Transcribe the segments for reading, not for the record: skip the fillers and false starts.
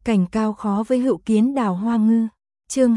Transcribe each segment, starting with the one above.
Cảnh cao khó với hữu kiến đào hoa ngư. Chương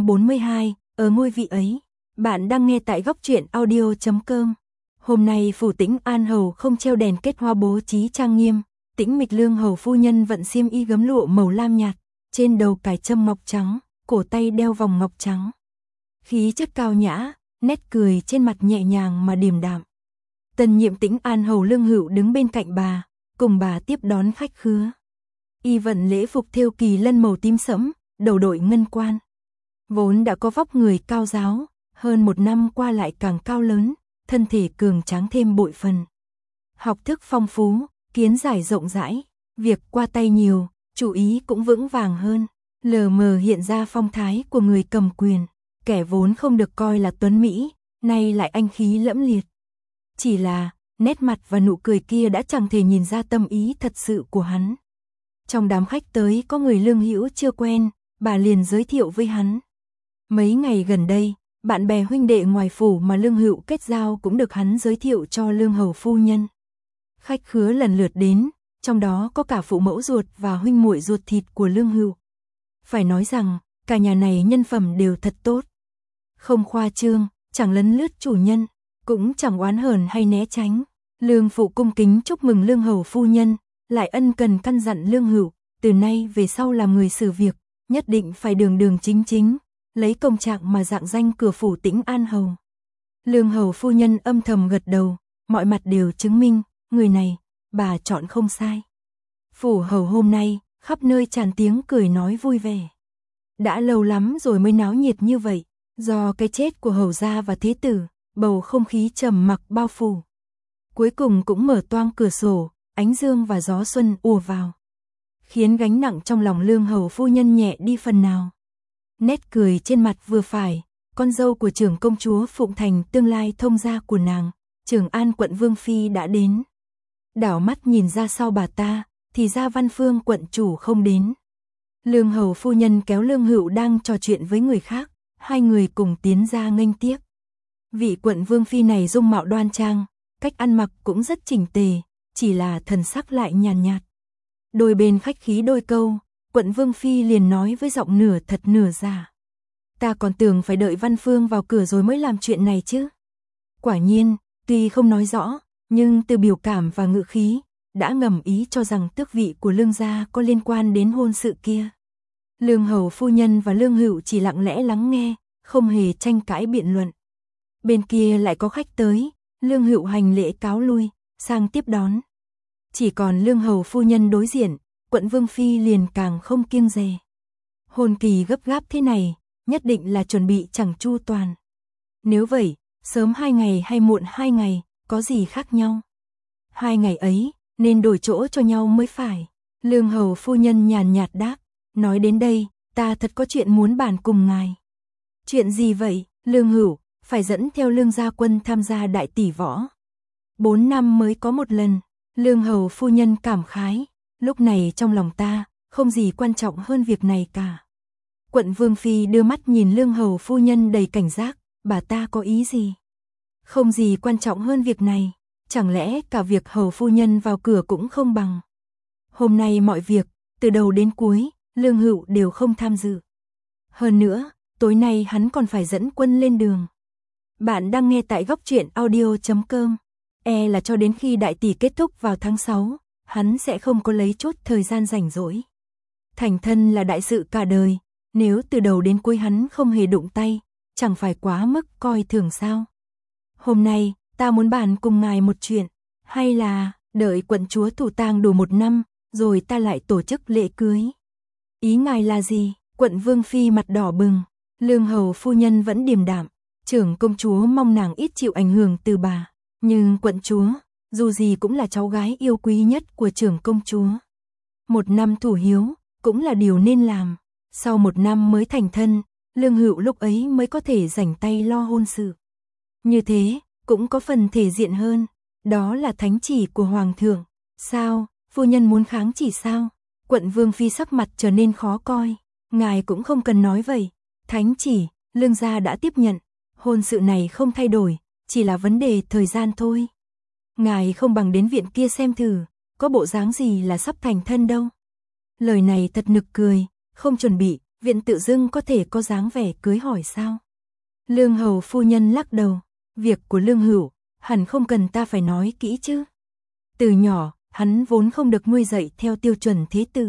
242, ở ngôi vị ấy. Bạn đang nghe tại góc truyện audio.com. Hôm nay phủ Tĩnh An hầu không treo đèn kết hoa bố trí trang nghiêm, Tĩnh Mịch Lương hầu phu nhân vận xiêm y gấm lụa màu lam nhạt, trên đầu cài trâm ngọc trắng, cổ tay đeo vòng ngọc trắng. Khí chất cao nhã, nét cười trên mặt nhẹ nhàng mà điềm đạm. Tân nhiệm Tĩnh An hầu Lương Hữu đứng bên cạnh bà, cùng bà tiếp đón khách khứa. Y vận lễ phục thêu kỳ lân màu tím sẫm, đầu đội ngân quan. Vốn đã có vóc người cao ráo, hơn một năm qua lại càng cao lớn, thân thể cường tráng thêm bội phần. Học thức phong phú, kiến giải rộng rãi, việc qua tay nhiều, chủ ý cũng vững vàng hơn, lờ mờ hiện ra phong thái của người cầm quyền, kẻ vốn không được coi là tuấn mỹ, nay lại anh khí lẫm liệt. Chỉ là, nét mặt và nụ cười kia đã chẳng thể nhìn ra tâm ý thật sự của hắn. Trong đám khách tới có người Lương Hữu chưa quen, bà liền giới thiệu với hắn. Mấy ngày gần đây, bạn bè huynh đệ ngoài phủ mà Lương Hữu kết giao cũng được hắn giới thiệu cho Lương hầu phu nhân. Khách khứa lần lượt đến, trong đó có cả phụ mẫu ruột và huynh muội ruột thịt của Lương Hữu. Phải nói rằng, cả nhà này nhân phẩm đều thật tốt. Không khoa trương, chẳng lấn lướt chủ nhân, cũng chẳng oán hờn hay né tránh. Lương phụ cung kính chúc mừng Lương hầu phu nhân, lại ân cần căn dặn Lương Hữu, từ nay về sau làm người xử việc, nhất định phải đường đường chính chính, lấy công trạng mà rạng danh cửa phủ Tĩnh An hầu. Lương hầu phu nhân âm thầm gật đầu, mọi mặt đều chứng minh, người này, bà chọn không sai. Phủ hầu hôm nay, khắp nơi tràn tiếng cười nói vui vẻ. Đã lâu lắm rồi mới náo nhiệt như vậy, do cái chết của hầu gia và thế tử, bầu không khí trầm mặc bao phủ. Cuối cùng cũng mở toang cửa sổ, ánh dương và gió xuân ùa vào, khiến gánh nặng trong lòng Lương hầu phu nhân nhẹ đi phần nào. Nét cười trên mặt vừa phải, con dâu của trưởng công chúa Phụng Thành tương lai thông gia của nàng, Trường An quận Vương Phi đã đến. Đảo mắt nhìn ra sau bà ta, thì ra Văn Phương quận chủ không đến. Lương hầu phu nhân kéo Lương Hữu đang trò chuyện với người khác, hai người cùng tiến ra nghênh tiếp. Vị quận Vương Phi này dung mạo đoan trang, cách ăn mặc cũng rất chỉnh tề, chỉ là thần sắc lại nhàn nhạt. Đôi bên khách khí đôi câu, quận Vương Phi liền nói với giọng nửa thật nửa giả. Ta còn tưởng phải đợi Văn Phương vào cửa rồi mới làm chuyện này chứ. Quả nhiên, tuy không nói rõ, nhưng từ biểu cảm và ngữ khí, đã ngầm ý cho rằng tước vị của Lương gia có liên quan đến hôn sự kia. Lương hầu phu nhân và Lương Hữu chỉ lặng lẽ lắng nghe, không hề tranh cãi biện luận. Bên kia lại có khách tới, Lương Hữu hành lễ cáo lui, sang tiếp đón. Chỉ còn Lương hầu phu nhân đối diện, quận Vương Phi liền càng không kiêng dè. Hôn kỳ gấp gáp thế này, nhất định là chuẩn bị chẳng chu toàn. Nếu vậy, sớm 2 ngày hay muộn 2 ngày, có gì khác nhau? 2 ngày ấy, nên đổi chỗ cho nhau mới phải. Lương hầu phu nhân nhàn nhạt đáp, nói đến đây, ta thật có chuyện muốn bàn cùng ngài. Chuyện gì vậy, Lương Hữu? Phải dẫn theo Lương gia quân tham gia đại tỷ võ. 4 năm mới có một lần, Lương hầu phu nhân cảm khái, lúc này trong lòng ta, không gì quan trọng hơn việc này cả. Quận Vương Phi đưa mắt nhìn Lương hầu phu nhân đầy cảnh giác, bà ta có ý gì? Không gì quan trọng hơn việc này, chẳng lẽ cả việc hầu phu nhân vào cửa cũng không bằng. Hôm nay mọi việc, từ đầu đến cuối, Lương Hữu đều không tham dự. Hơn nữa, tối nay hắn còn phải dẫn quân lên đường. Bạn đang nghe tại góc truyện audio.com. Là cho đến khi đại tỷ kết thúc vào tháng 6, hắn sẽ không có lấy chút thời gian rảnh rỗi. Thành thân là đại sự cả đời, nếu từ đầu đến cuối hắn không hề đụng tay, chẳng phải quá mức coi thường sao. Hôm nay, ta muốn bàn cùng ngài một chuyện, hay là đợi quận chúa thủ tang đủ 1 năm, rồi ta lại tổ chức lễ cưới. Ý ngài là gì? Quận Vương Phi mặt đỏ bừng, Lương hầu phu nhân vẫn điềm đạm, trưởng công chúa mong nàng ít chịu ảnh hưởng từ bà. Nhưng quận chúa, dù gì cũng là cháu gái yêu quý nhất của trưởng công chúa. 1 năm thủ hiếu, cũng là điều nên làm. Sau 1 năm mới thành thân, Lương Hữu lúc ấy mới có thể rảnh tay lo hôn sự. Như thế, cũng có phần thể diện hơn. Đó là thánh chỉ của Hoàng thượng. Sao, phu nhân muốn kháng chỉ sao? Quận Vương Phi sắc mặt trở nên khó coi. Ngài cũng không cần nói vậy. Thánh chỉ, Lương gia đã tiếp nhận. Hôn sự này không thay đổi, chỉ là vấn đề thời gian thôi. Ngài không bằng đến viện kia xem thử, có bộ dáng gì là sắp thành thân đâu. Lời này thật nực cười, không chuẩn bị, viện tự dưng có thể có dáng vẻ cưới hỏi sao? Lương hầu phu nhân lắc đầu, việc của Lương Hữu, hẳn không cần ta phải nói kỹ chứ. Từ nhỏ, hắn vốn không được nuôi dạy theo tiêu chuẩn thế tử.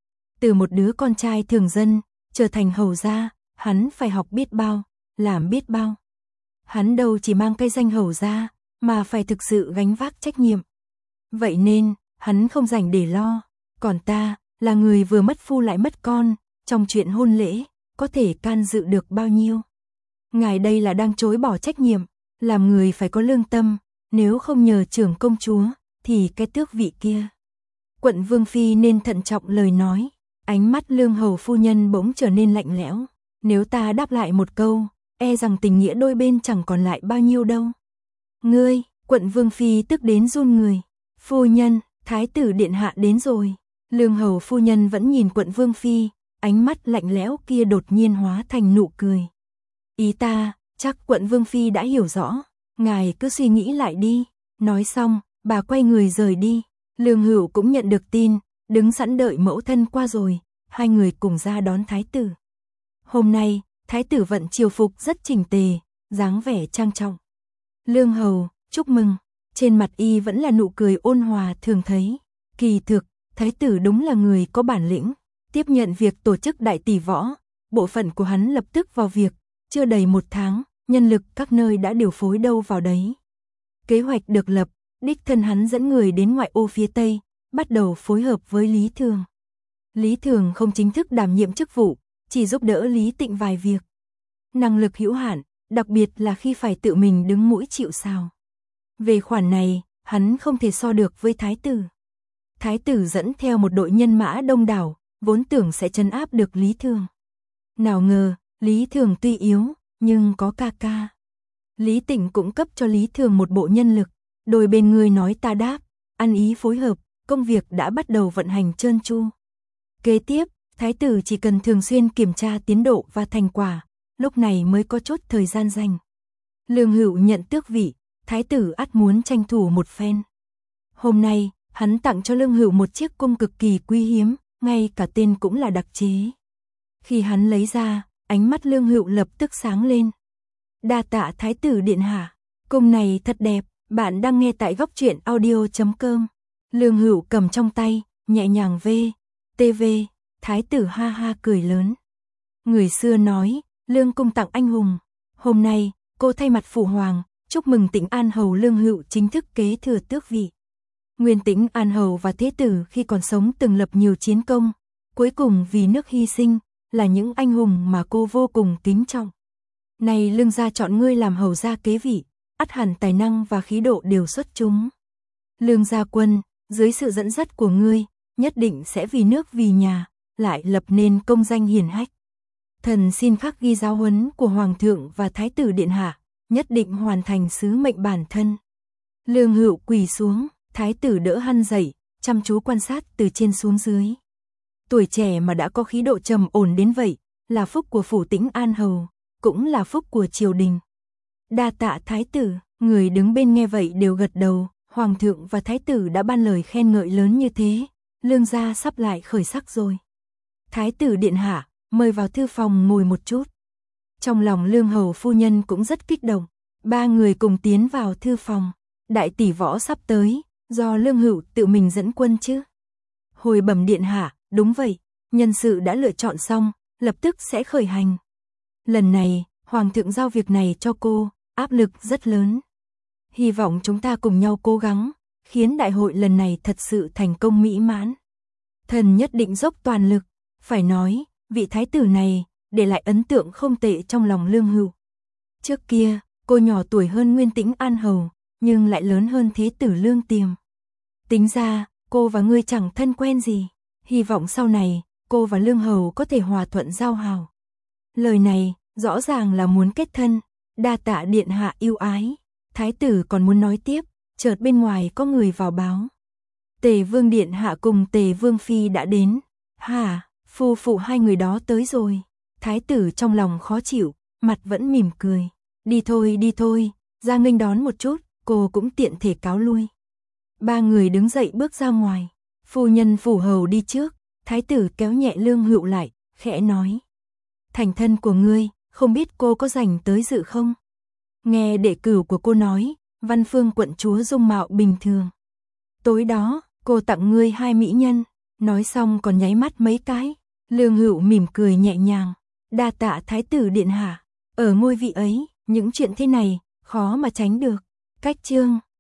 Từ một đứa con trai thường dân, trở thành hầu gia, hắn phải học biết bao, làm biết bao. Hắn đâu chỉ mang cái danh hầu gia, mà phải thực sự gánh vác trách nhiệm. Vậy nên, hắn không rảnh để lo. Còn ta, là người vừa mất phu lại mất con, trong chuyện hôn lễ, có thể can dự được bao nhiêu. Ngài đây là đang chối bỏ trách nhiệm, làm người phải có lương tâm, nếu không nhờ trưởng công chúa, thì cái tước vị kia. Quận Vương Phi nên thận trọng lời nói, ánh mắt Lương hầu phu nhân bỗng trở nên lạnh lẽo. Nếu ta đáp lại một câu, e rằng tình nghĩa đôi bên chẳng còn lại bao nhiêu đâu. Ngươi, Quận Vương Phi tức đến run người. Phu nhân, Thái tử điện hạ đến rồi. Lương hầu phu nhân vẫn nhìn Quận Vương Phi, ánh mắt lạnh lẽo kia đột nhiên hóa thành nụ cười. Ý ta, chắc Quận Vương Phi đã hiểu rõ, ngài cứ suy nghĩ lại đi. Nói xong, bà quay người rời đi. Lương Hữu cũng nhận được tin, đứng sẵn đợi mẫu thân qua rồi, hai người cùng ra đón Thái tử. Hôm nay, Thái tử vận triều phục rất chỉnh tề, dáng vẻ trang trọng. Lương hầu, chúc mừng, trên mặt y vẫn là nụ cười ôn hòa thường thấy. Kỳ thực, Thái tử đúng là người có bản lĩnh, tiếp nhận việc tổ chức đại tỷ võ, bộ phận của hắn lập tức vào việc, chưa đầy 1 tháng, nhân lực các nơi đã điều phối đâu vào đấy. Kế hoạch được lập, đích thân hắn dẫn người đến ngoại ô phía Tây, bắt đầu phối hợp với Lý Thường. Lý Thường không chính thức đảm nhiệm chức vụ, chỉ giúp đỡ Lý Tịnh vài việc. Năng lực hữu hạn, đặc biệt là khi phải tự mình đứng mũi chịu sào. Về khoản này, hắn không thể so được với Thái tử. Thái tử dẫn theo một đội nhân mã đông đảo, vốn tưởng sẽ trấn áp được Lý Thường. Nào ngờ, Lý Thường tuy yếu, nhưng có ca ca. Lý Tịnh cũng cấp cho Lý Thường một bộ nhân lực, đôi bên người nói ta đáp, ăn ý phối hợp, công việc đã bắt đầu vận hành trơn tru. Kế tiếp, Thái tử chỉ cần thường xuyên kiểm tra tiến độ và thành quả, lúc này mới có chút thời gian dành. Lương Hữu nhận tước vị, Thái tử ắt muốn tranh thủ một phen. Hôm nay, hắn tặng cho Lương Hữu một chiếc cung cực kỳ quý hiếm, ngay cả tên cũng là đặc chế. Khi hắn lấy ra, ánh mắt Lương Hữu lập tức sáng lên. Đa tạ Thái tử điện hạ, cung này thật đẹp. Bạn đang nghe tại góc truyện audio.com. Lương Hữu cầm trong tay, nhẹ nhàng TV, Thái tử ha ha cười lớn. Người xưa nói, Lương cung tặng anh hùng. Hôm nay, cô thay mặt phụ hoàng, chúc mừng Tĩnh An hầu Lương Hữu chính thức kế thừa tước vị. Nguyên Tĩnh An hầu và thế tử khi còn sống từng lập nhiều chiến công, cuối cùng vì nước hy sinh, là những anh hùng mà cô vô cùng kính trọng. Này Lương gia chọn ngươi làm hầu gia kế vị, ắt hẳn tài năng và khí độ đều xuất chúng. Lương gia quân, dưới sự dẫn dắt của ngươi, nhất định sẽ vì nước vì nhà, lại lập nên công danh hiển hách. Thần xin khắc ghi giáo huấn của Hoàng thượng và Thái tử điện hạ, nhất định hoàn thành sứ mệnh bản thân. Lương Hữu quỳ xuống, Thái tử đỡ hắn dậy, chăm chú quan sát từ trên xuống dưới. Tuổi trẻ mà đã có khí độ trầm ổn đến vậy, là phúc của phủ Tĩnh An hầu, cũng là phúc của triều đình. Đa tạ Thái tử, người đứng bên nghe vậy đều gật đầu, Hoàng thượng và Thái tử đã ban lời khen ngợi lớn như thế, Lương gia sắp lại khởi sắc rồi. Thái tử điện hạ, mời vào thư phòng ngồi một chút. Trong lòng Lương hầu phu nhân cũng rất kích động, ba người cùng tiến vào thư phòng. Đại tỷ võ sắp tới, do Lương Hữu tự mình dẫn quân chứ? Hồi bẩm điện hạ, đúng vậy, nhân sự đã lựa chọn xong, lập tức sẽ khởi hành. Lần này, Hoàng thượng giao việc này cho cô, áp lực rất lớn. Hy vọng chúng ta cùng nhau cố gắng, khiến đại hội lần này thật sự thành công mỹ mãn. Thần nhất định dốc toàn lực, phải nói, vị thái tử này, để lại ấn tượng không tệ trong lòng Lương Hữu. Trước kia, cô nhỏ tuổi hơn Nguyên Tĩnh An hầu, nhưng lại lớn hơn thế tử Lương Tiềm. Tính ra, cô và ngươi chẳng thân quen gì, hy vọng sau này, cô và Lương hầu có thể hòa thuận giao hảo. Lời này, rõ ràng là muốn kết thân, đa tạ điện hạ yêu ái. Thái tử còn muốn nói tiếp, chợt bên ngoài có người vào báo. Tề Vương điện hạ cùng Tề Vương phi đã đến. Hả, phu phụ hai người đó tới rồi. Thái tử trong lòng khó chịu, mặt vẫn mỉm cười. Đi thôi, ra nghênh đón một chút, cô cũng tiện thể cáo lui. Ba người đứng dậy bước ra ngoài. Phu nhân phủ hầu đi trước, Thái tử kéo nhẹ Lương Hựu lại, khẽ nói. Thành thân của ngươi, không biết cô có rảnh tới dự không? Nghe đệ cửu của cô nói, Văn Phương quận chúa dung mạo bình thường. Tối đó, cô tặng ngươi 2 mỹ nhân, nói xong còn nháy mắt mấy cái. Lương Hựu mỉm cười nhẹ nhàng, đa tạ Thái tử điện hạ, ở ngôi vị ấy, những chuyện thế này, khó mà tránh được. Cách chương